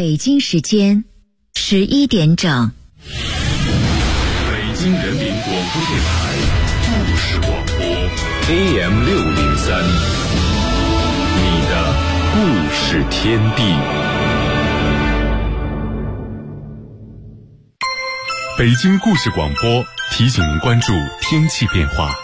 北京时间11点整。 北京人民广播电台故事广播 AM603， 你的故事天地。北京故事广播提醒您关注天气变化。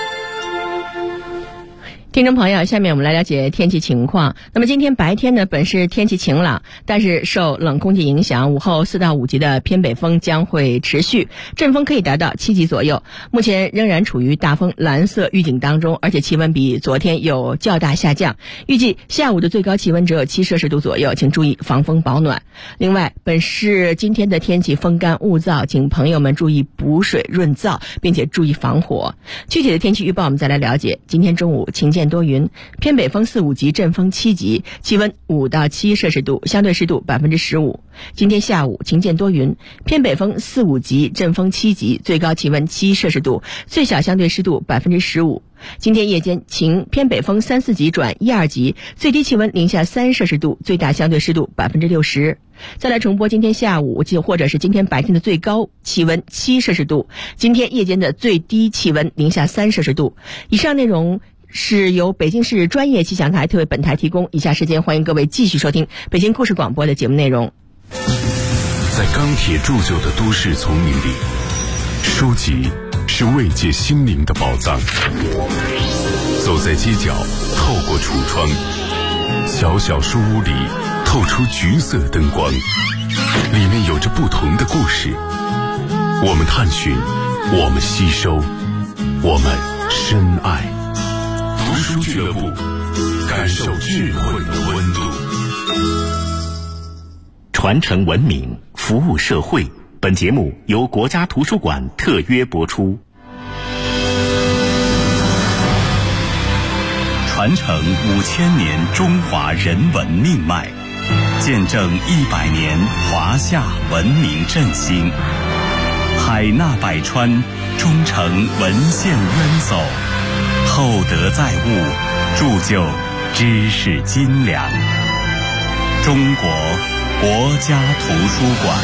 听众朋友，下面我们来了解天气情况。那么今天白天呢，本是天气晴朗，但是受冷空气影响，午后4到5级的偏北风将会持续，阵风可以达到7级左右。目前仍然处于大风蓝色预警当中，而且气温比昨天有较大下降。预计下午的最高气温只有7摄氏度左右，请注意防风保暖。另外，本市今天的天气风干物燥，请朋友们注意补水润燥，并且注意防火。具体的天气预报我们再来了解。今天中午晴间多云，偏北风4、5级，阵风7级，气温5到7摄氏度，相对湿度15%。今天下午晴间多云，偏北风4、5级，阵风7级，最高气温7摄氏度，最小相对湿度15%。今天夜间晴，偏北风3、4级转1、2级，最低气温零下3摄氏度，最大相对湿度60%。再来重播今天下午或者是今天白天的最高气温7摄氏度，今天夜间的最低气温零下3摄氏度。以上内容是由北京市专业气象台特为本台提供。以下时间欢迎各位继续收听北京故事广播的节目内容。 在钢铁铸就的都市丛林里，书籍是慰藉心灵的宝藏。走在街角，透过橱窗，小小书屋里透出橘色灯光，里面有着不同的故事。我们探寻，我们吸收，我们深爱。读书俱乐部，感受智慧的温度。 传承文明，服务社会。本节目由国家图书馆特约播出。 传承5000年中华人文命脉，见证100年华夏文明振兴。海纳百川，忠诚文献渊薮，厚德载物，铸就知识斤两。中国国家图书馆。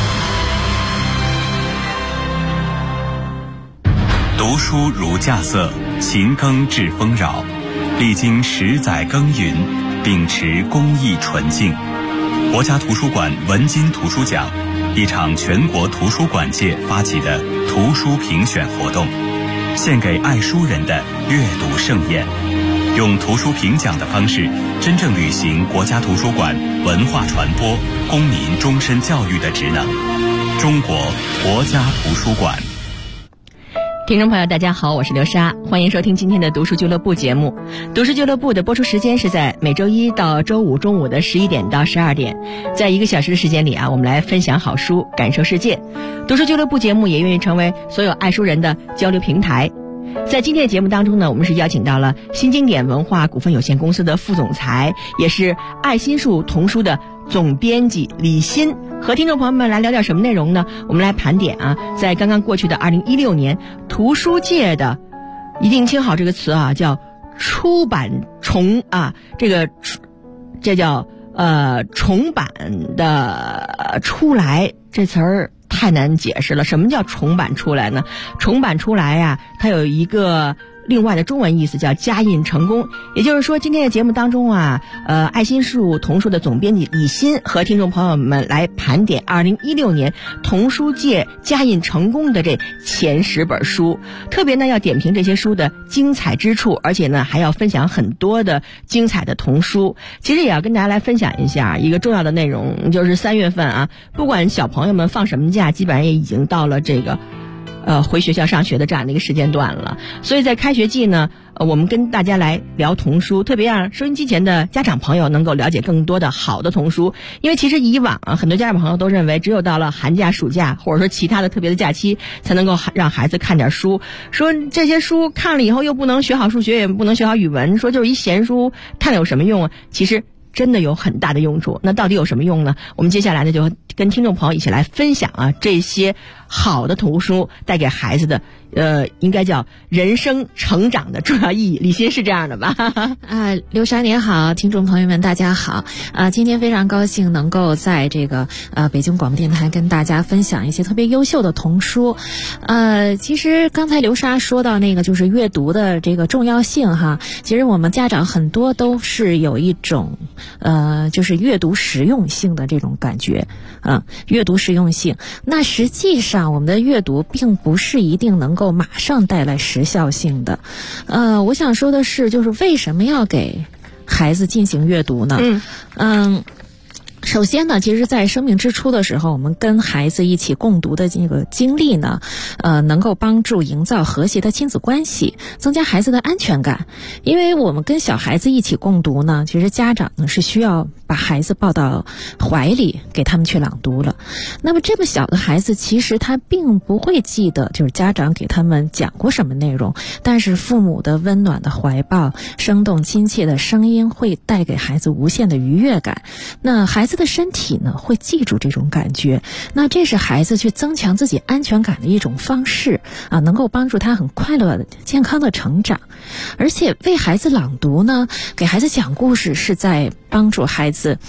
读书如稼穑，勤耕致丰饶。历经10载耕耘，秉持公益纯净，国家图书馆文津图书奖，一场全国图书馆界发起的图书评选活动，献给爱书人的阅读盛宴，用图书评奖的方式，真正履行国家图书馆文化传播、公民终身教育的职能。中国国家图书馆。 听众朋友大家好，我是刘莎，欢迎收听今天的读书俱乐部节目。读书俱乐部的播出时间是在每周一到周五中午的11点到12点，在1个小时的时间里我们来分享好书，感受世界。读书俱乐部节目也愿意成为所有爱书人的交流平台。在今天的节目当中呢，我们是邀请到了新经典文化股份有限公司的副总裁，也是爱心树童书的总编辑李欣，和听众朋友们来聊点什么内容呢？我们来盘点在刚刚过去的2016年，图书界的一定听好这个词叫出版重这叫重版的出来，这词儿太难解释了。什么叫重版出来呢？重版出来它有一个另外的中文意思叫加印成功。也就是说，今天的节目当中爱心树童书的总编辑李欣和听众朋友们来盘点2016年童书界加印成功的这前10本书，特别呢要点评这些书的精彩之处，而且呢还要分享很多的精彩的童书。其实也要跟大家来分享一下一个重要的内容，就是3月份不管小朋友们放什么假，基本上也已经到了这个回学校上学的这样的一个时间段了。所以在开学季呢，我们跟大家来聊童书，特别让收音机前的家长朋友能够了解更多的好的童书。因为其实以往很多家长朋友都认为只有到了寒假、暑假或者说其他的特别的假期才能够让孩子看点书，说这些书看了以后又不能学好数学，也不能学好语文，说就是一闲书，看了有什么用啊？其实真的有很大的用处。那到底有什么用呢？我们接下来呢就跟听众朋友一起来分享啊这些好的图书带给孩子的应该叫人生成长的重要意义。李欣是这样的吧？ 刘莎您好，听众朋友们大家好。今天非常高兴能够在这个北京广播电台跟大家分享一些特别优秀的童书。其实刚才刘莎说到那个就是阅读的这个重要性哈，其实我们家长很多都是有一种就是阅读实用性的这种感觉阅读实用性。那实际上我们的阅读并不是一定能够马上带来时效性的。我想说的是，就是为什么要给孩子进行阅读呢？首先呢，其实在生命之初的时候，我们跟孩子一起共读的这个经历呢，能够帮助营造和谐的亲子关系，增加孩子的安全感。因为我们跟小孩子一起共读呢，其实家长呢是需要把孩子抱到怀里给他们去朗读了。那么这么小的孩子，其实他并不会记得就是家长给他们讲过什么内容，但是父母的温暖的怀抱、生动亲切的声音会带给孩子无限的愉悦感。那孩子的身体呢会记住这种感觉，那这是孩子去增强自己安全感的一种方式能够帮助他很快乐的健康的成长。而且为孩子朗读呢，给孩子讲故事是在帮助孩子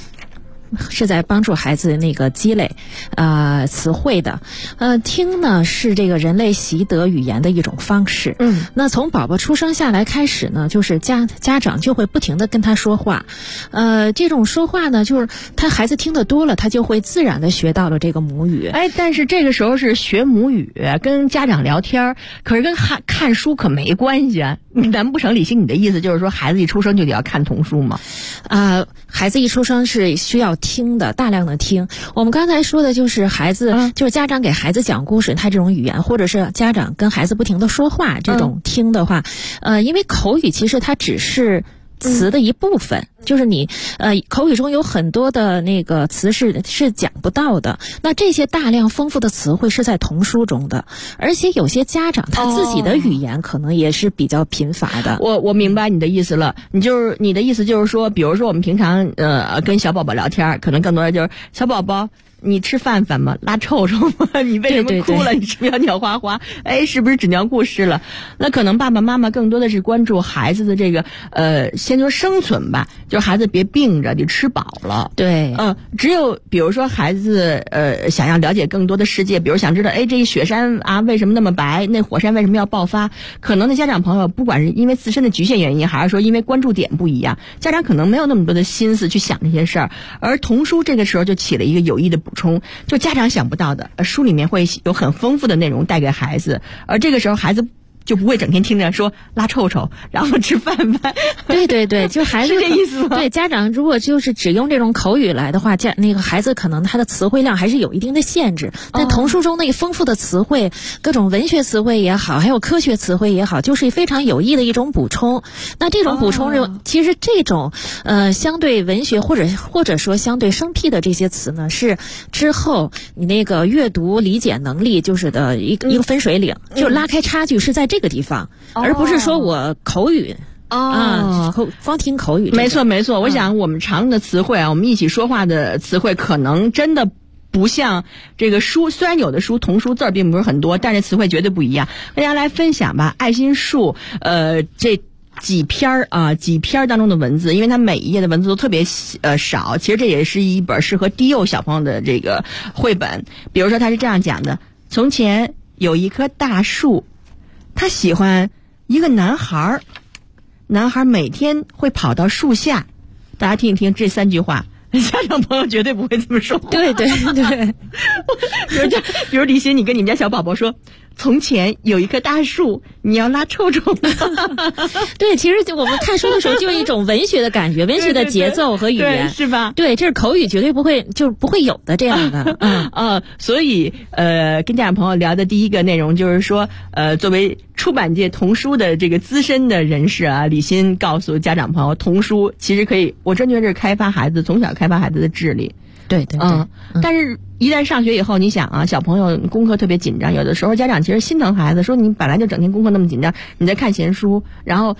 那个积累词汇的。听呢是这个人类习得语言的一种方式。那从宝宝出生下来开始呢，就是家长就会不停地跟他说话。这种说话呢，就是孩子听得多了，他就会自然地学到了这个母语。 但是这个时候是学母语，跟家长聊天，可是跟看书可没关系啊。难不成李欣你的意思就是说孩子一出生就得要看童书吗？孩子一出生是需要听的，大量的听。我们刚才说的就是孩子，就是家长给孩子讲故事，他这种语言，或者是家长跟孩子不停的说话，这种听的话，因为口语其实它只是词的一部分，就是你口语中有很多的那个词是讲不到的。那这些大量丰富的词汇是在童书中的，而且有些家长他自己的语言可能也是比较贫乏的。我明白你的意思了，你的意思就是说，比如说我们平常跟小宝宝聊天，可能更多的就是小宝宝，你吃饭吗？拉臭臭吗？你为什么哭了？你是不是要尿哗哗？是不是纸尿裤湿了？那可能爸爸妈妈更多的是关注孩子的这个先说生存吧，就是孩子别病着，你吃饱了。 对， 只有比如说孩子想要了解更多的世界，比如想知道这雪山为什么那么白，那火山为什么要爆发？可能的家长朋友不管是因为自身的局限原因，还是说因为关注点不一样，家长可能没有那么多的心思去想这些事儿，而童书这个时候就起了一个有益的补充，就家长想不到的，书里面会有很丰富的内容带给孩子，而这个时候孩子就不会整天听着说拉臭臭，然后吃饭。 对，就孩子是这意思吗？ 对，家长如果就是只用这种口语来的话，那个孩子可能他的词汇量还是有一定的限制。但童书中那个丰富的词汇，各种文学词汇也好，还有科学词汇也好，就是非常有益的一种补充。那这种补充其实这种相对文学或者说相对生僻的这些词呢，是之后你那个阅读理解能力就是的一个分水岭，就拉开差距是在这个地方，而不是说我口语光听口语。 没错，我想我们常用的词汇我们一起说话的词汇可能真的不像这个书，虽然有的书童书字儿并不是很多，但是词汇绝对不一样。大家来分享吧，爱心树这几篇当中的文字，因为它每一页的文字都特别少，其实这也是一本适合低幼小朋友的这个绘本。比如说他是这样讲的：从前有一棵大树，他喜欢一个男孩每天会跑到树下。大家听一听这3句话，家长朋友绝对不会这么说话。 对比如李欣，你跟你们家小宝宝说，从前有一棵大树，你要拉臭臭吗？ 对，其实我们看书的时候就有一种文学的感觉，文学的节奏和语言， 对，是吧？ 对，这是口语绝对不会有的这样的。 所以跟家长朋友聊的第一个内容就是说，作为出版界童书的这个资深的人士李欣告诉家长朋友，童书其实可以，我真觉得这是从小开发孩子的智力。 对， 但是一旦上学以后，你想小朋友功课特别紧张，有的时候家长其实心疼孩子，说你本来就整天功课那么紧张，你在看闲书，然后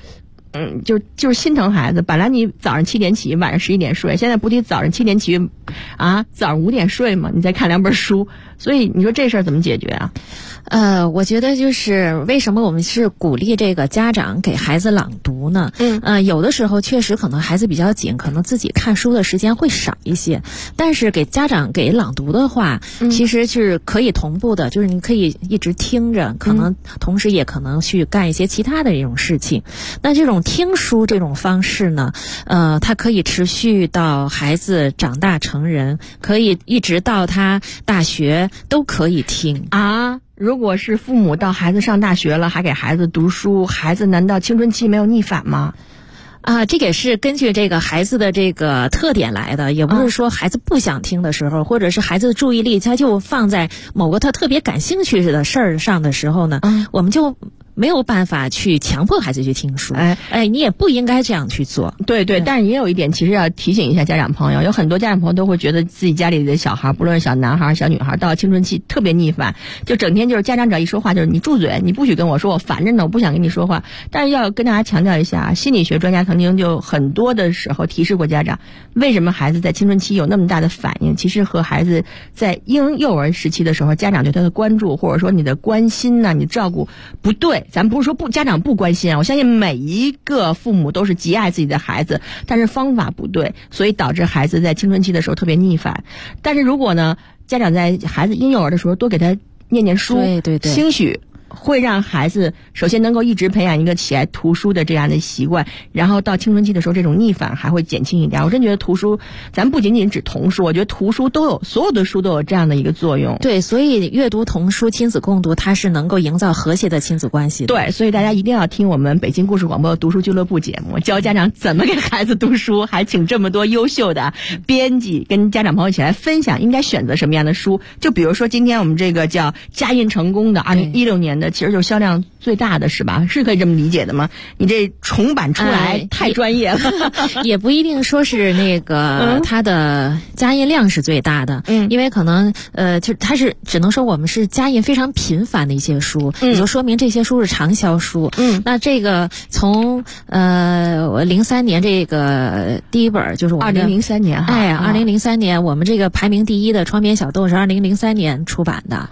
就是心疼孩子。本来你早上7点起，晚上11点睡，现在不得早上7点起早上5点睡吗？你再看2本书，所以你说这事儿怎么解决啊？ 我觉得就是为什么我们是鼓励这个家长给孩子朗读呢？有的时候确实可能孩子比较紧，可能自己看书的时间会少一些，但是给家长给朗读的话，其实是可以同步的，就是你可以一直听着，可能同时也可能去干一些其他的这种事情。那这种听书这种方式呢，它可以持续到孩子长大成人，可以一直到他大学都可以听啊。如果是父母到孩子上大学了还给孩子读书，孩子难道青春期没有逆反吗？ 这个也是根据这个孩子的这个特点来的，也不是说孩子不想听的时候，或者是孩子的注意力他就放在某个他特别感兴趣的事儿上的时候呢，我们就没有办法去强迫孩子去听书。你也不应该这样去做。 对，但是也有一点，其实要提醒一下家长朋友，有很多家长朋友都会觉得自己家里的小孩，不论是小男孩小女孩，到青春期特别逆反，就整天就是家长只要一说话就是你住嘴，你不许跟我说，我烦着呢，我不想跟你说话。但是要跟大家强调一下，心理学专家曾经就很多的时候提示过家长，为什么孩子在青春期有那么大的反应，其实和孩子在婴幼儿时期的时候，家长对他的关注或者说你的关心呢，你照顾不对。咱不是说家长不关心啊，我相信每一个父母都是极爱自己的孩子，但是方法不对，所以导致孩子在青春期的时候特别逆反。但是如果呢，家长在孩子婴幼儿的时候多给他念书， 对， 兴许会让孩子首先能够一直培养一个喜爱图书的这样的习惯，然后到青春期的时候这种逆反还会减轻一点。我真觉得图书，咱不仅仅指童书，我觉得图书都有，所有的书都有这样的一个作用。 对，所以阅读童书亲子共读，它是能够营造和谐的亲子关系的。 对，所以大家一定要听我们北京故事广播读书俱乐部节目，教家长怎么给孩子读书，还请这么多优秀的编辑跟家长朋友一起来分享应该选择什么样的书。就比如说今天我们这个叫家印成功的2016年的，其实就是销量最大的，是吧？是可以这么理解的吗？你这重版出来太专业了。 也不一定说是那个它的加印量是最大的，因为可能就它是只能说我们是加印非常频繁的一些书，也就说明这些书是畅销书。那这个从我03年这个第一本就是我们 2003年 2003年我们这个排名第一的窗边小豆是2003年出版的。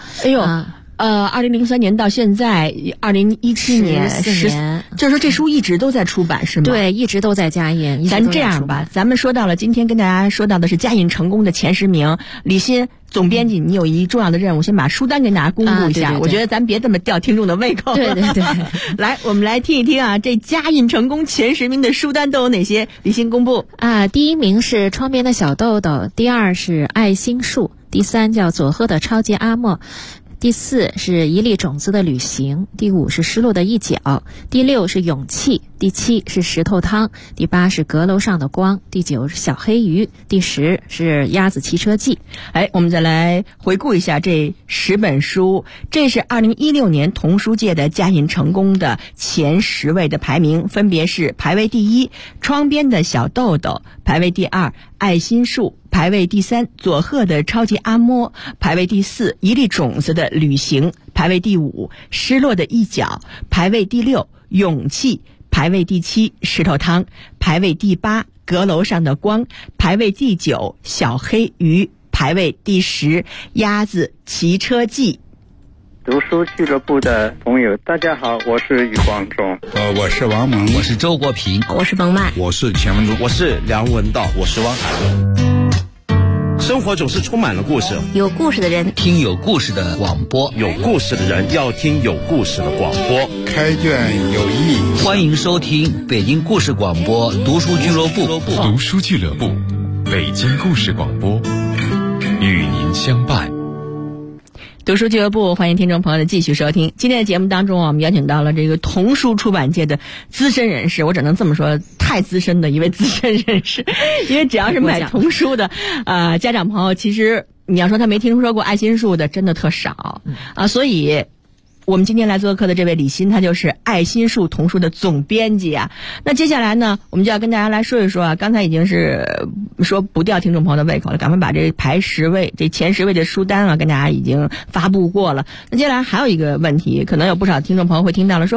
2003年到现在2017年 14年， 就是说这书一直都在出版是吗？ 对，一直都在加印。 咱这样吧，咱们说到了今天跟大家说到的是加印成功的前10名，李欣总编辑，你有一重要的任务，先把书单给大家公布一下。 对， 我觉得咱别这么吊听众的胃口。 对。 来，我们来听一听啊，这加印成功前10名的书单都有哪些？李欣公布。 第1名是窗边的小豆豆，第2是爱心树，第3叫佐贺的超级阿莫，第4是一粒种子的旅行，第5是失落的一角，第6是勇气，第7是石头汤，第8是阁楼上的光，第9是小黑鱼，第10是鸭子骑车记。 我们再来回顾一下这10本书，这是2016年童书界的加印成功的前10位的排名，分别是排位第1窗边的小豆豆，排位第2爱心树，排位第3佐贺的超级阿莫，排位第4一粒种子的旅行，排位第5失落的一角，排位第6勇气，排位第7石头汤，排位第8阁楼上的光，排位第9小黑鱼，排位第10鸭子骑车记。 读书俱乐部的朋友大家好，我是余光中。 我是王蒙， 我是周国平， 我是冯曼， 我是钱文忠， 我是梁文道，我是汪海伦。生活总是充满了故事， 有故事的人听有故事的广播， 有故事的人要听有故事的广播。 开卷有益， 欢迎收听北京故事广播读书俱乐部。 读书俱乐部，北京故事广播，与您相伴。 读书俱乐部，欢迎听众朋友的继续收听。今天的节目当中，我们邀请到了这个童书出版界的资深人士，我只能这么说，太资深的一位资深人士。因为只要是买童书的家长朋友，其实你要说他没听说过爱心树的，真的特少所以我们今天来做客的这位李欣，他就是爱心树童书的总编辑啊。那接下来呢，我们就要跟大家来说一说刚才已经是说不吊听众朋友的胃口了，赶快把这排10位这前10位的书单跟大家已经发布过了。那接下来还有一个问题，可能有不少听众朋友会听到了，说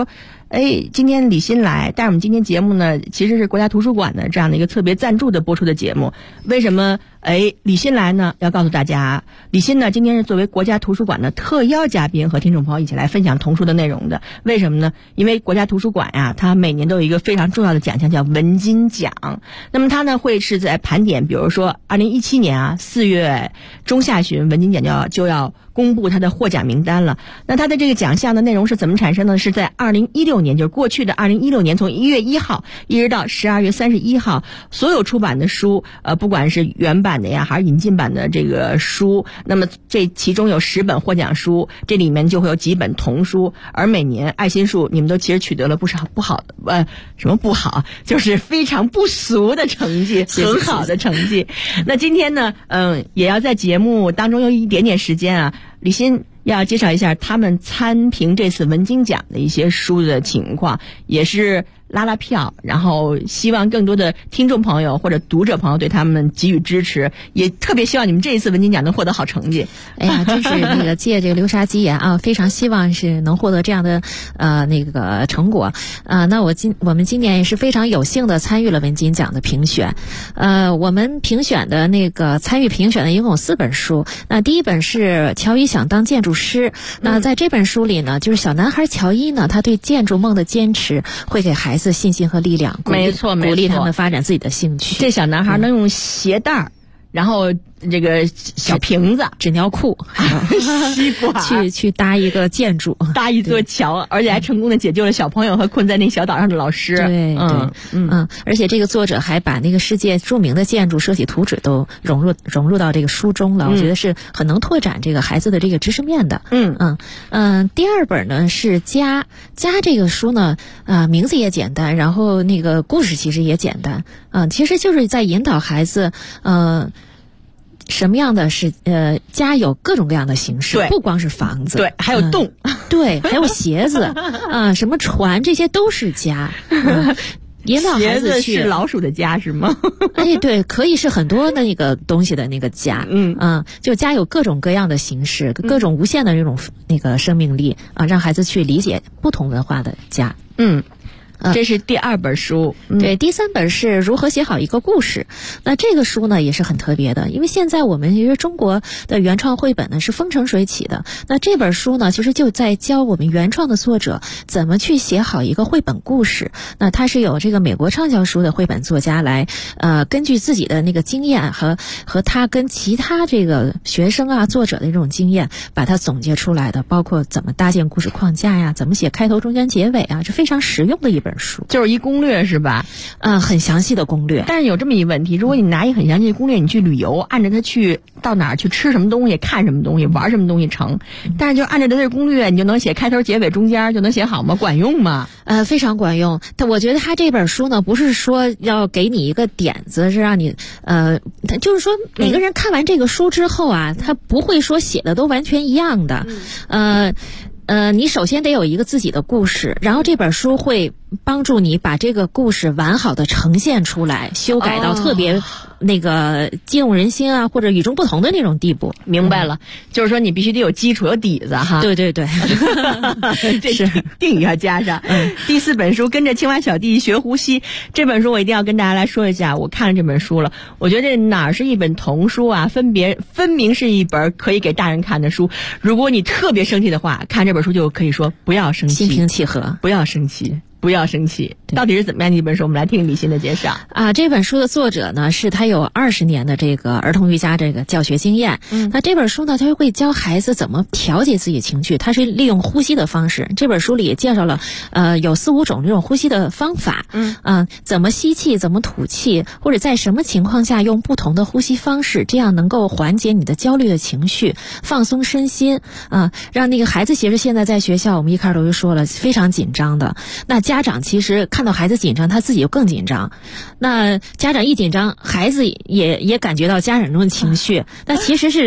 今天李欣来，但是我们今天节目呢，其实是国家图书馆的这样的一个特别赞助的播出的节目。为什么李欣来呢？要告诉大家，李欣呢今天是作为国家图书馆的特邀嘉宾，和听众朋友一起来分享童书的内容的。为什么呢？因为国家图书馆呀，它每年都有一个非常重要的奖项叫文津奖。那么它呢会是在盘点，比如说2017年4月中下旬，文津奖就要公布它的获奖名单了。那它的这个奖项的内容是怎么产生的？是在2016年，就是过去的2016年，从1月1号一直到12月31号，所有出版的书，不管是原版的呀，还是引进版的这个书，那么这其中有10本获奖书，这里面就会有几本童书。而每年爱心树，你们都其实取得了不少不好的，什么不好，就是非常不俗的成绩，很好的成绩。那今天呢，也要在节目当中有一点点时间啊，李欣要介绍一下他们参评这次文津奖的一些书的情况，也是拉票，然后希望更多的听众朋友或者读者朋友对他们给予支持，也特别希望你们这一次文津奖能获得好成绩。 哎呀，真是那个借这个流沙吉言啊，非常希望是能获得这样的那个成果啊。那我们今年也是非常有幸的参与了文津奖的评选。我们评选的那个参与评选的一共有4本书。那第一本是乔伊想当建筑师。那在这本书里呢，就是小男孩乔伊呢，他对建筑梦的坚持会给孩子信心和力量， 没错， 鼓励他们发展自己的兴趣。 这小男孩能用鞋带然后这个小瓶子、 纸尿裤、 吸管去搭一个建筑， 搭一座桥，而且还成功的解救了小朋友和困在那小岛上的老师。 对，而且这个作者还把那个世界著名的建筑设计图纸都融入到这个书中了。我觉得是很能拓展这个孩子的这个知识面的。第2本呢是家这个书呢，名字也简单，然后那个故事其实也简单，其实就是在引导孩子，什么样的是家有各种各样的形式，不光是房子， 对，还有洞， 对，还有鞋子什么船，这些都是家。引导孩子去， 鞋子是老鼠的家是吗？ 对，可以是很多的那个东西的那个家。就家有各种各样的形式，各种无限的这种那个生命力啊，让孩子去理解不同文化的家。 这是第2本书。 对，第3本是如何写好一个故事。那这个书呢也是很特别的，因为现在我们其实中国的原创绘本呢是风生水起的。那这本书呢其实就在教我们原创的作者怎么去写好一个绘本故事。那它是有这个美国畅销书的绘本作家来根据自己的那个经验和他跟其他这个学生啊作者的这种经验把它总结出来的，包括怎么搭建故事框架呀，怎么写开头中间结尾啊，这非常实用的一本书， 就是一攻略是吧？ 很详细的攻略。 但是有这么一问题，如果你拿一很详细的攻略，你去旅游，按着它去到哪儿去吃什么东西，看什么东西，玩什么东西成，但是就按照它的攻略，你就能写开头结尾中间就能写好吗？管用吗？ 非常管用。但我觉得他这本书呢，不是说要给你一个点子，是让你就是说每个人看完这个书之后啊，他不会说写的都完全一样的。你首先得有一个自己的故事，然后这本书会帮助你把这个故事完好的呈现出来，修改到特别那个激动人心啊，或者与众不同的那种地步。 明白了，就是说你必须得有基础有底子哈。 对这是定语要加上。第4本书跟着青蛙小弟学呼吸，这本书我一定要跟大家来说一下，我看了这本书了，我觉得哪儿是一本童书啊，分明是一本可以给大人看的书。如果你特别生气的话，看这本书就可以说不要生气， 心平气和， 不要生气。不要生气，到底是怎么样的一本书？我们来听李欣的介绍这本书的作者呢，是他有20年的这个儿童瑜伽这个教学经验。那这本书呢，他会教孩子怎么调节自己情绪，他是利用呼吸的方式。这本书里也介绍了有4、5种这种呼吸的方法。怎么吸气，怎么吐气，或者在什么情况下用不同的呼吸方式，这样能够缓解你的焦虑的情绪，放松身心让那个孩子，其实现在在学校我们一开始就说了非常紧张的，那家长其实看到孩子紧张，他自己就更紧张。那家长一紧张，孩子也感觉到家长中的情绪。那其实是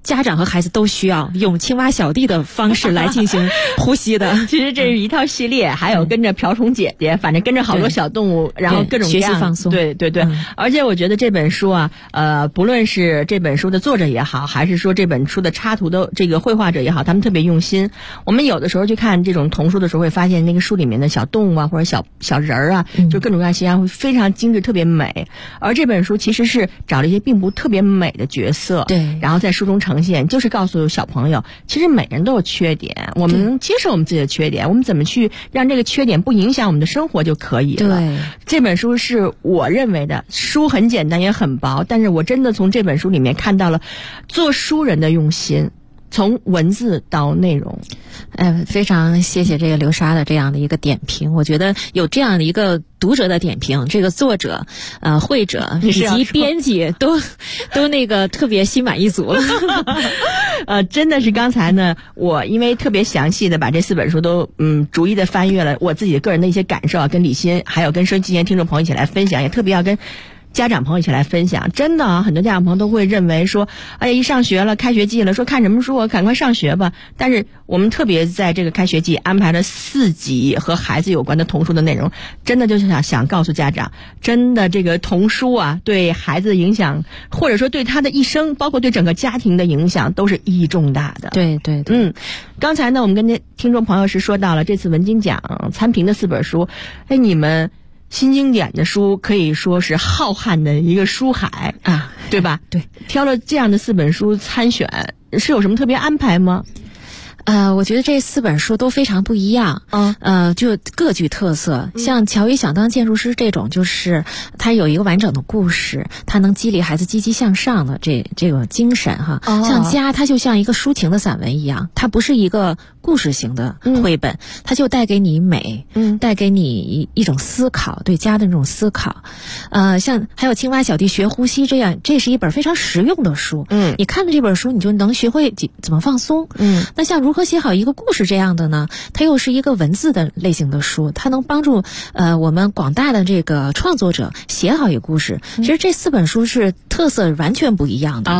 家长和孩子都需要用青蛙小弟的方式来进行呼吸的。 其实这是一套系列，还有跟着瓢虫姐姐，反正跟着好多小动物，然后各种各样学习放松。 对对对，而且我觉得这本书啊，不论是这本书的作者也好，还是说这本书的插图的这个绘画者也好，他们特别用心。我们有的时候去看这种童书的时候，会发现那个书里面的小动物啊，或者小人儿啊，就各种各样形象会非常精致，特别美。而这本书其实是找了一些并不特别美的角色， 对， 然后在书中呈现，就是告诉小朋友，其实每人都有缺点，我们能接受我们自己的缺点，我们怎么去让这个缺点不影响我们的生活就可以了。 对， 这本书是我认为的，书很简单也很薄，但是我真的从这本书里面看到了做书人的用心，从文字到内容。 非常谢谢这个刘莎的这样的一个点评。我觉得有这样的一个读者的点评，这个作者、绘者以及编辑都那个特别心满意足了。 真的是刚才呢，我因为特别详细的把这4本书都逐一的翻阅了，我自己个人的一些感受啊，跟李欣还有跟收音机前听众朋友一起来分享，也特别要跟家长朋友一起来分享。真的啊，很多家长朋友都会认为说，哎呀，一上学了，开学季了，说看什么书啊，赶快上学吧。但是我们特别在这个开学季安排了4集和孩子有关的童书的内容，真的就是想告诉家长，真的这个童书啊，对孩子的影响，或者说对他的一生，包括对整个家庭的影响，都是意义重大的。 对对对， 刚才呢，我们跟听众朋友是说到了这次文金奖参评的4本书，哎，你们新经典的书可以说是浩瀚的一个书海啊，对吧？ 对， 挑了这样的4本书参选，是有什么特别安排吗？ 我觉得这4本书都非常不一样，就各具特色。像乔伊想当建筑师这种，就是它有一个完整的故事，它能激励孩子积极向上的这个精神哈。像家，它就像一个抒情的散文一样，它不是一个故事型的绘本，它就带给你美，带给你一种思考，对家的那种思考。像还有青蛙小弟学呼吸这样，这是一本非常实用的书。你看了这本书，你就能学会怎么放松。那像如何写好一个故事这样的呢？它又是一个文字的类型的书，它能帮助我们广大的这个创作者写好一个故事。其实这4本书是特色完全不一样的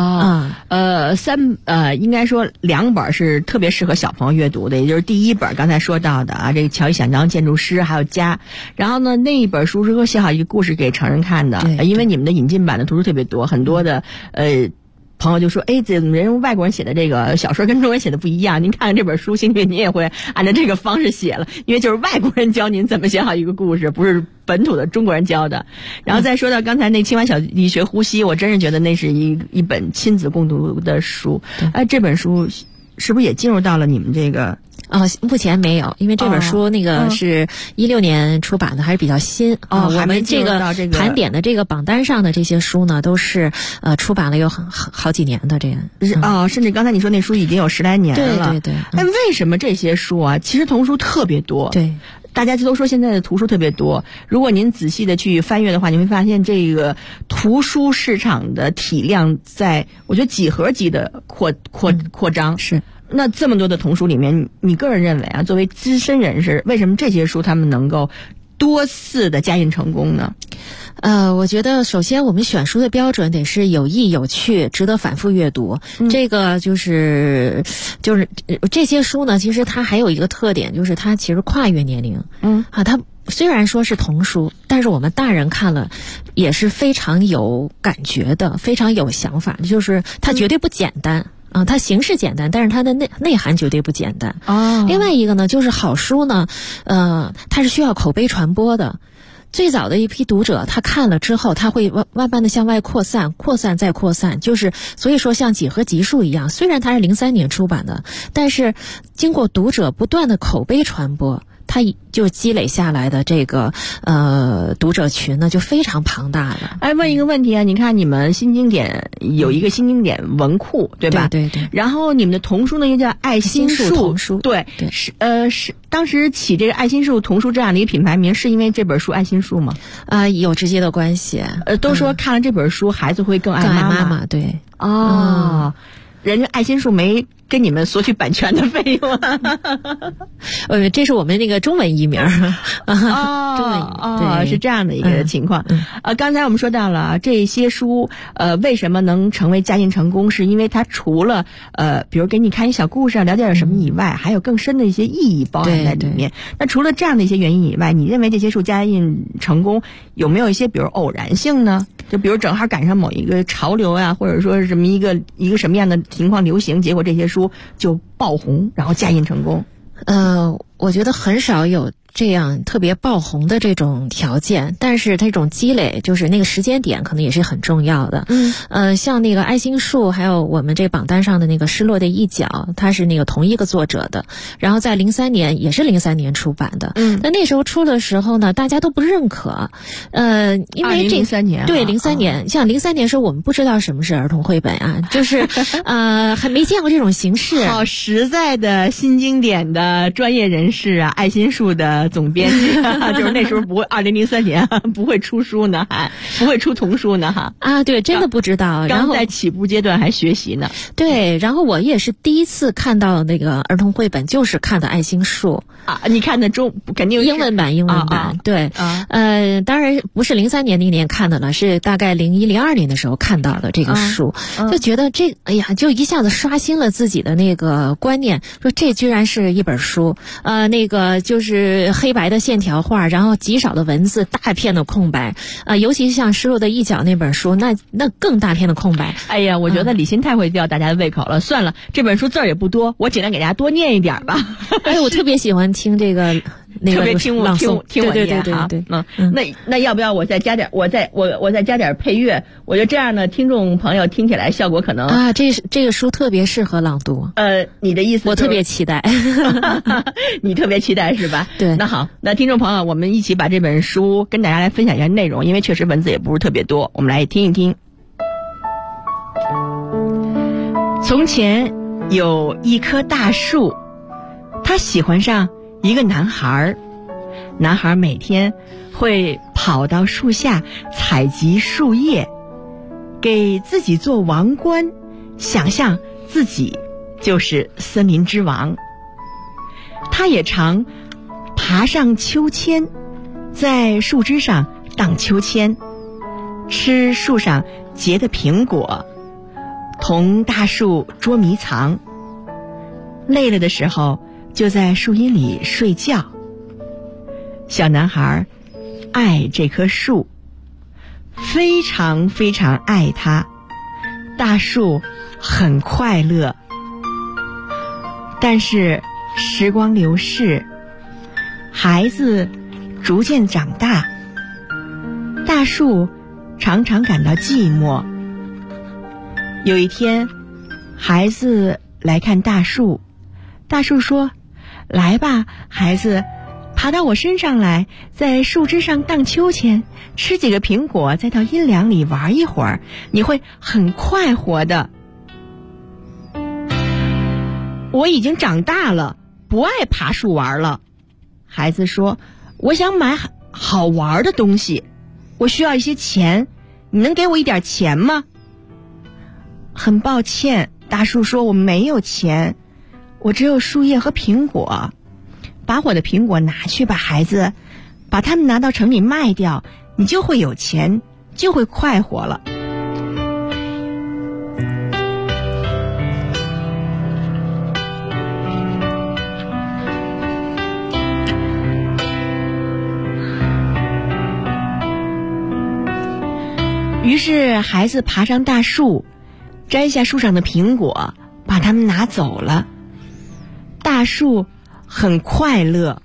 应该说2本是特别适合小朋友阅读的，也就是第1本刚才说到的啊，这个乔伊想当建筑师还有家，然后呢那一本书如何写好一个故事给成人看的，因为你们的引进版的图书特别多，很多的朋友就说，哎，怎么人外国人写的这个小说跟中国人写的不一样？您看看这本书，兴许您也会按照这个方式写了，因为就是外国人教您怎么写好一个故事，不是本土的中国人教的。然后再说到刚才那青蛙小弟学呼吸，我真是觉得那是一本亲子共读的书。哎，这本书是不是也进入到了你们这个？ 目前没有，因为这本书那个是16年出版的，还是比较新。我们这个盘点的这个榜单上的这些书呢，都是出版了有好几年的这样。 甚至刚才你说那书已经有10来年了。 对对对。 哎，为什么这些书啊，其实童书特别多？ 对。 大家都说现在的图书特别多，如果您仔细的去翻阅的话，你会发现这个图书市场的体量在我觉得几何级的扩张。 是。 那这么多的童书里面，你个人认为啊，作为资深人士，为什么这些书他们能够多次的加印成功呢？ 我觉得首先我们选书的标准得是有益有趣，值得反复阅读。这个就是这些书呢，其实它还有一个特点，就是它其实跨越年龄。它虽然说是童书，但是我们大人看了也是非常有感觉的，非常有想法，就是它绝对不简单。它形式简单，但是它的内涵绝对不简单。另外一个呢，就是好书呢，它是需要口碑传播的。最早的一批读者，他看了之后，他会慢慢的向外扩散，扩散再扩散，就是所以说像几何级数一样，虽然它是03年出版的，但是经过读者不断的口碑传播，它就积累下来的这个读者群呢，就非常庞大了。 哎，问一个问题啊，你看你们新经典有一个新经典文库，对吧？ 对对对。 然后你们的童书呢又叫爱心树童书， 对，是当时起这个爱心树童书这样的一个品牌名，是因为这本书爱心树吗？ 有直接的关系。 都说看了这本书，孩子会更爱妈妈。 对。 人家爱心树没跟你们索取版权的费用啊？ 这是我们那个中文译名是这样的一个情况。刚才我们说到了这些书，为什么能成为家印成功，是因为它除了比如给你看一小故事了解点什么以外，还有更深的一些意义包含在里面。那除了这样的一些原因以外，你认为这些书家印成功有没有一些比如偶然性呢？就比如正好赶上某一个潮流啊，或者说是什么一个什么样的情况流行，结果这些书就爆红，然后家印成功。 我觉得很少有这样特别爆红的这种条件，但是它这种积累，就是那个时间点可能也是很重要的。像那个爱心树，还有我们这榜单上的那个失落的一角，它是那个同一个作者的，然后在03年也是03年出版的。那时候出的时候呢，大家都不认可。因为这 2003年对03年，像03年时候我们不知道什么是儿童绘本啊，就是还没见过这种形式。 好实在的新经典的专业人士啊，爱心树的总编辑就是那时候不会2003年不会出书呢，还不会出童书呢哈。 对，真的不知道。然后刚在起步阶段还学习呢。 对，然后我也是第一次看到那个儿童绘本，就是看的爱心树。 你看的肯定英文版对。当然不是03年那年看的了，是大概01、02年的时候看到的这个书，就觉得就一下子刷新了自己的那个观念，说这居然是一本书。那个就是黑白的线条画，然后极少的文字，大片的空白。尤其是像失落的一角那本书，那更大片的空白。 哎呀，我觉得李欣太会吊大家的胃口了。算了，这本书字儿也不多，我尽量给大家多念一点吧。 我特别喜欢听这个特别听我念哈。 那要不要我再加点我再加点配乐？我觉得这样呢，听众朋友听起来效果可能这个书特别适合朗读。 你的意思我特别期待。 你特别期待是吧？ 对。 那好，那听众朋友，我们一起把这本书跟大家来分享一下内容，因为确实文字也不是特别多，我们来听一听。从前有一棵大树，他喜欢上一个男孩，男孩每天会跑到树下采集树叶，给自己做王冠，想象自己就是森林之王。他也常爬上秋千，在树枝上荡秋千，吃树上结的苹果，同大树捉迷藏。累了的时候就在树荫里睡觉。小男孩爱这棵树，非常非常爱它。大树很快乐。但是时光流逝，孩子逐渐长大，大树常常感到寂寞。有一天，孩子来看大树，大树说：“来吧，孩子，爬到我身上来，在树枝上荡秋千，吃几个苹果，再到阴凉里玩一会儿，你会很快活的。”我已经长大了，不爱爬树玩了。孩子说：“我想买好玩的东西，我需要一些钱，你能给我一点钱吗？”很抱歉，大树说：“我没有钱，我只有树叶和苹果。把我的苹果拿去吧，孩子，把它们拿到城里卖掉，你就会有钱，就会快活了。”于是孩子爬上大树，摘下树上的苹果，把它们拿走了。大树很快乐。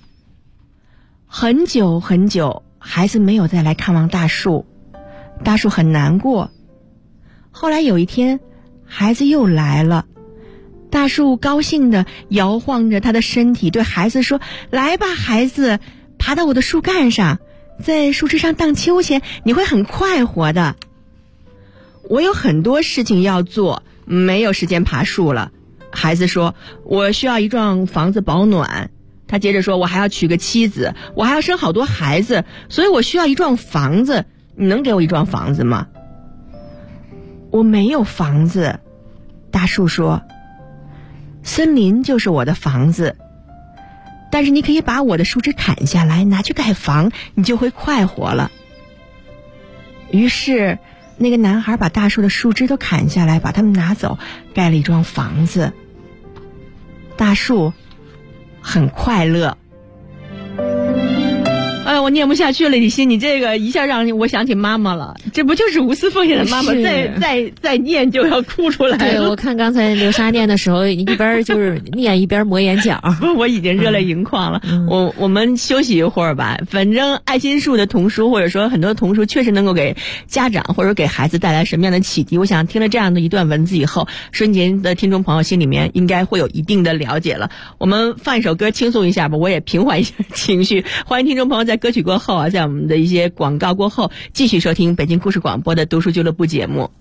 很久很久，孩子没有再来看望大树，大树很难过。后来有一天，孩子又来了，大树高兴地摇晃着他的身体，对孩子说：“来吧，孩子，爬到我的树干上，在树枝上荡秋千，你会很快活的。”我有很多事情要做，没有时间爬树了。孩子说：“我需要一幢房子保暖。”他接着说：“我还要娶个妻子，我还要生好多孩子，所以我需要一幢房子。你能给我一幢房子吗？”我没有房子，大树说。 森林就是我的房子，但是你可以把我的树枝砍下来拿去盖房，你就会快活了。于是那个男孩把大树的树枝都砍下来，把它们拿走，盖了一幢房子。大树很快乐。哎，我念不下去了，李欣，你这个一下让我想起妈妈了，这不就是无私奉献的妈妈，再念就要哭出来了。 对，我看刚才流沙念的时候，一边就是念一边磨眼角， 我已经热泪盈眶了。我们休息一会儿吧。反正爱心树的童书，或者说很多童书，确实能够给家长或者给孩子带来什么样的启迪。我想听了这样的一段文字以后，瞬间的听众朋友心里面应该会有一定的了解了。我们放一首歌轻松一下吧，我也平缓一下情绪。欢迎听众朋友在歌曲过后啊，在我们的一些广告过后，继续收听北京故事广播的读书俱乐部节目。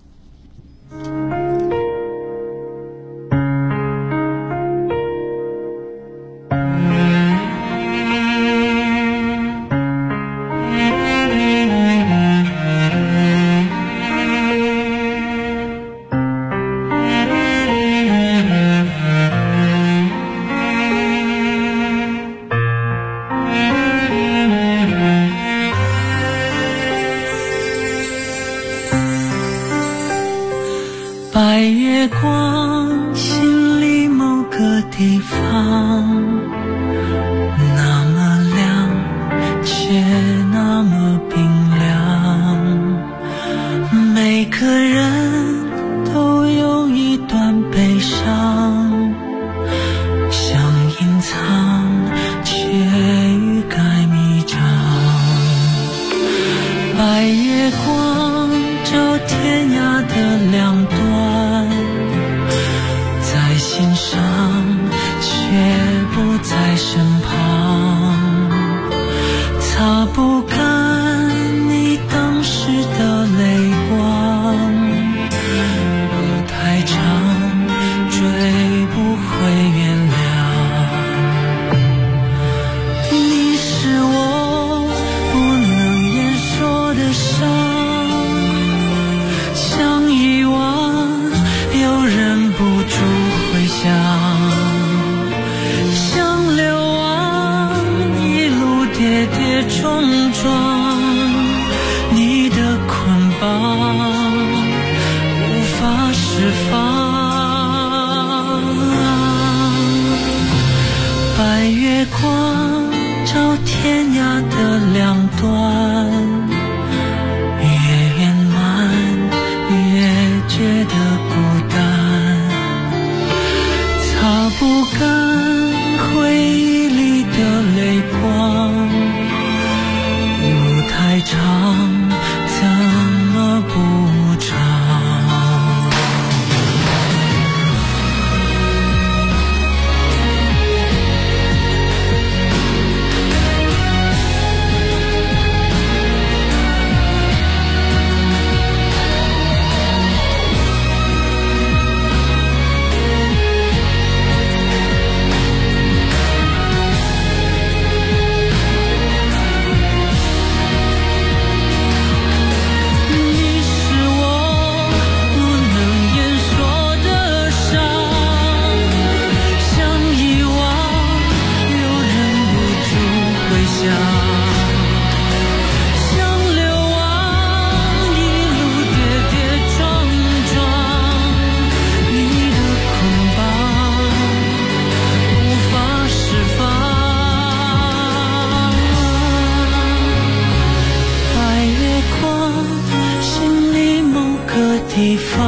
白月光，心里某个地方，那么亮，却那么冰凉。每个人都有一段悲伤，想隐藏，却欲盖弥彰。白月光照天涯的两端，在心上却不在身旁，擦不干你当时的泪光，路太长追不回原谅。你是我不能言说的伤，想遗忘又忍不住回想，想流亡一路跌跌撞撞，你的捆绑无法释放。白月光照天涯的两端，越圆满越觉得孤单，擦不干回忆里的泪光，路太长怎么不长。地方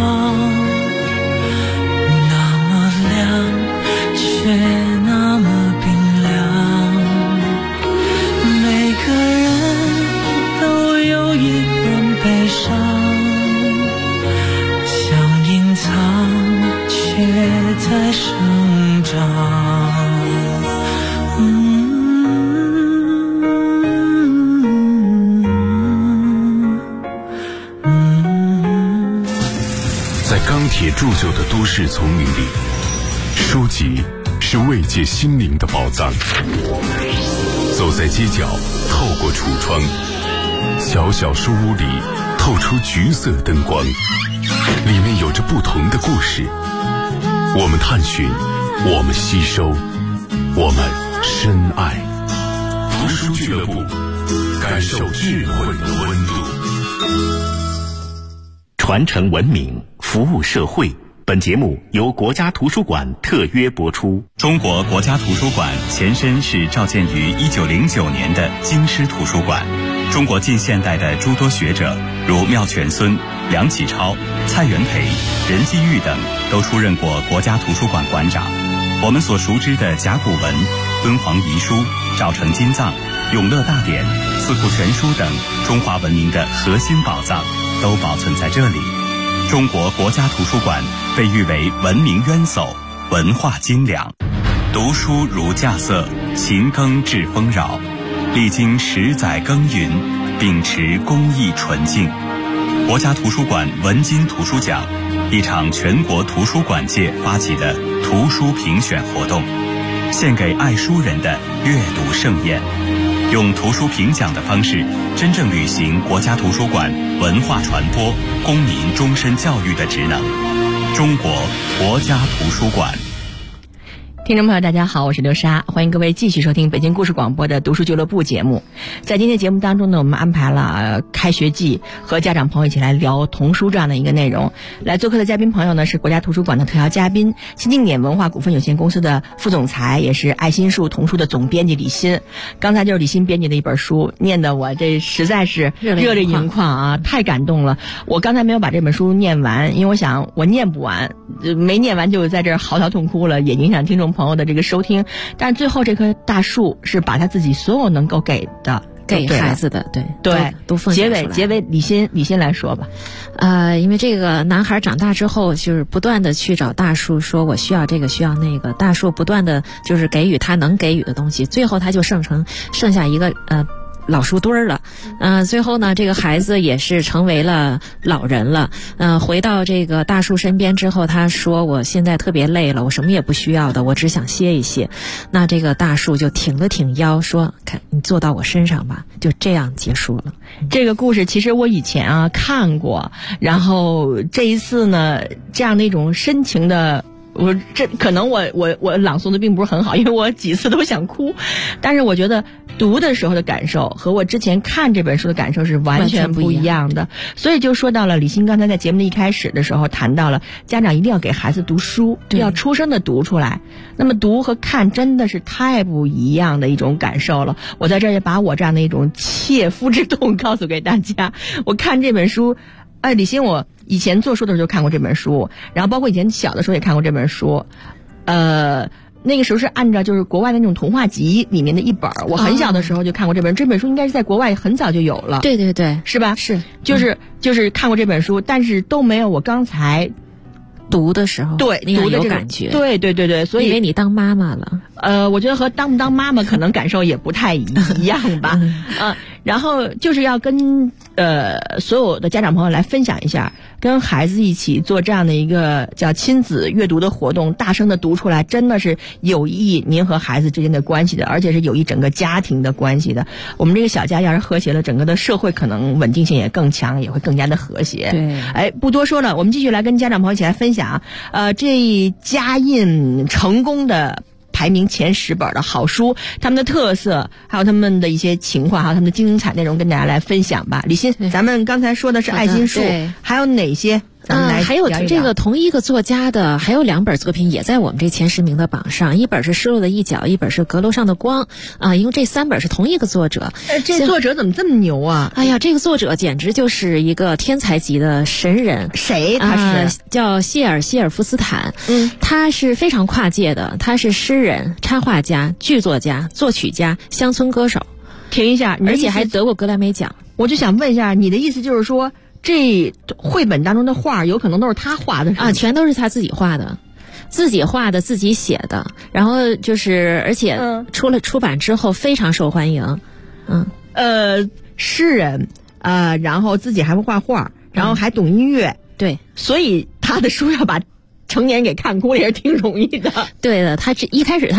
那么亮，却那么冰凉。每个人都有一点悲伤，想隐藏，却在生长。 在钢铁铸就的都市丛林里，书籍是慰藉心灵的宝藏。走在街角，透过橱窗，小小书屋里透出橘色灯光，里面有着不同的故事。我们探寻我们吸收，我们深爱。读书俱乐部，感受智慧的温度。 传承文明，服务社会。本节目由国家图书馆特约播出。 中国国家图书馆前身是召建于1909年的京师图书馆。中国近现代的诸多学者，如妙泉孙、梁启超、蔡元培、任继玉等，都出任过国家图书馆馆长。我们所熟知的甲骨文、敦煌遗书、赵城金藏、永乐大典、四库全书等中华文明的核心宝藏，都保存在这里。中国国家图书馆被誉为文明渊薮，文化精良。读书如稼穑，勤耕致丰饶。历经10载耕耘，秉持工艺纯净。国家图书馆文津图书奖，一场全国图书馆界发起的图书评选活动，献给爱书人的阅读盛宴。用图书评奖的方式，真正履行国家图书馆文化传播、公民终身教育的职能。中国国家图书馆。 听众朋友大家好，我是刘莎，欢迎各位继续收听北京故事广播的读书俱乐部节目。在今天节目当中呢，我们安排了开学季和家长朋友一起来聊童书这样的一个内容。来做客的嘉宾朋友呢，是国家图书馆的特邀嘉宾，新经典文化股份有限公司的副总裁，也是爱心树童书的总编辑李欣。刚才就是李欣编辑的一本书，念的我这实在是热泪盈眶啊，太感动了。我刚才没有把这本书念完，因为我想我念不完，没念完就在这儿嚎啕痛哭了，也影响听众朋友的这个收听。但最后这棵大树是把他自己所有能够给的给孩子的，对，都奉献出来。 结尾李欣来说吧。 因为这个男孩长大之后，就是不断的去找大树，说我需要这个需要那个，大树不断的就是给予他能给予的东西，最后他就剩下一个老树墩儿了。最后呢，这个孩子也是成为了老人了。回到这个大树身边之后，他说我现在特别累了，我什么也不需要的，我只想歇一歇。那这个大树就挺了挺腰，说看你坐到我身上吧，就这样结束了。 这个故事其实我以前看过，然后这一次呢，这样的一种深情的，可能我朗诵的并不是很好，因为我几次都想哭，但是我觉得读的时候的感受和我之前看这本书的感受是完全不一样的。所以就说到了李欣刚才在节目的一开始的时候谈到了家长一定要给孩子读书，要出声的读出来。那么读和看真的是太不一样的一种感受了。我在这儿也把我这样的一种切肤之痛告诉给大家。我看这本书，李欣我以前做书的时候就看过这本书，然后包括以前小的时候也看过这本书。那个时候是按照就是国外的那种童话集里面的一本，我很小的时候就看过这本。这本书应该是在国外很早就有了， 对， 是吧？ 是， 就是看过这本书，但是都没有我刚才读的时候读的有感觉。 对，所以因为你当妈妈了。 我觉得和当不当妈妈可能感受也不太一样吧。然后就是要跟所有的家长朋友来分享一下，跟孩子一起做这样的一个叫亲子阅读的活动，大声的读出来，真的是有益您和孩子之间的关系的，而且是有益整个家庭的关系的。我们这个小家要是和谐了，整个的社会可能稳定性也更强，也会更加的和谐。 对， 不多说了，我们继续来跟家长朋友一起来分享这家印成功的排名前10本的好书，他们的特色，还有他们的一些情况，还有他们的精彩内容，跟大家来分享吧。李欣，咱们刚才说的是爱心树，还有哪些？咱们来还有这个同一个作家的还有2本作品也在我们这前10名的榜上，一本是《失落的一角》，一本是《阁楼上的光》因为这3本是同一个作者。 这作者怎么这么牛啊？ 哎呀，这个作者简直就是一个天才级的神人。 谁？他是叫谢尔夫斯坦。他是非常跨界的，他是诗人、插画家、剧作家、作曲家、乡村歌手。 停一下， 而且还得过格莱美奖。 我就想问一下，你的意思就是说，这绘本当中的画有可能都是他画的是全都是他自己画的，自己写的，然后就是而且出版之后非常受欢迎。诗人然后自己还会画画，然后还懂音乐。 对， 所以他的书要把成年人给看哭也是挺容易的。 对的，一开始他